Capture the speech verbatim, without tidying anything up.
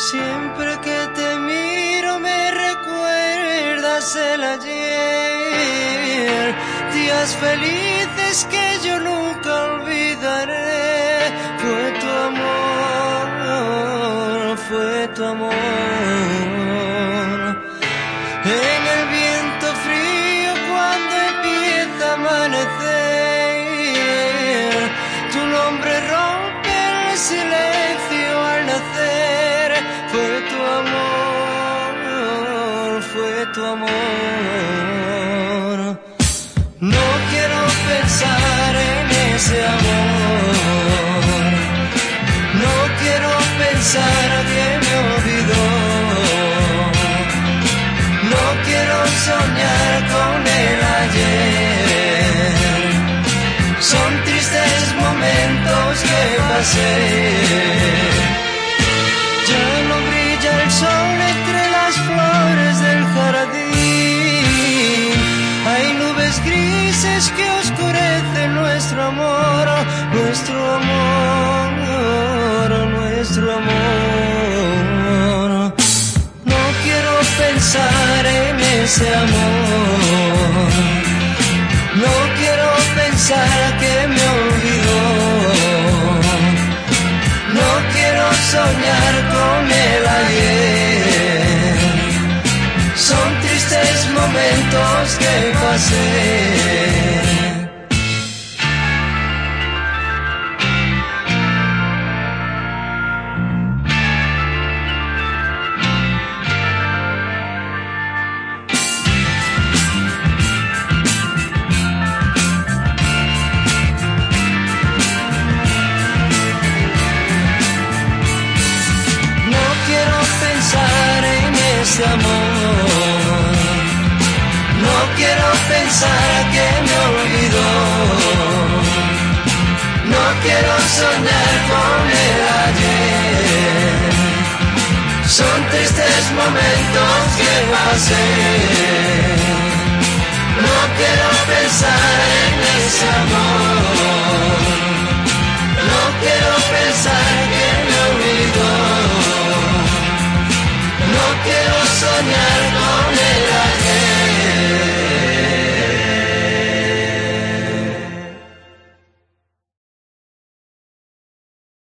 Siempre que te miro me recuerdas el ayer, días felices que yo nunca olvidaré. Fue tu amor, fue tu amor. En el viento frío cuando empieza a amanecer, tu nombre rompe el silencio al nacer. Fue tu amor, fue tu amor. No quiero pensar en ese amor, no quiero pensar que me olvidó, no quiero soñar con el ayer. Son tristes momentos que pasé. Ya no brilla el sol entre las flores del jardín. Hay nubes grises que oscurecen nuestro amor, nuestro amor, nuestro amor. No quiero pensar en ese amor, no quiero pensar que me olvidó, no quiero soñar con el ayer. Son tristes momentos que pasé. Ese amor, no quiero pensar que me olvidó, no quiero soñar con el ayer. Son tristes momentos que pasé. No quiero pensar en ese amor, no quiero pensar que me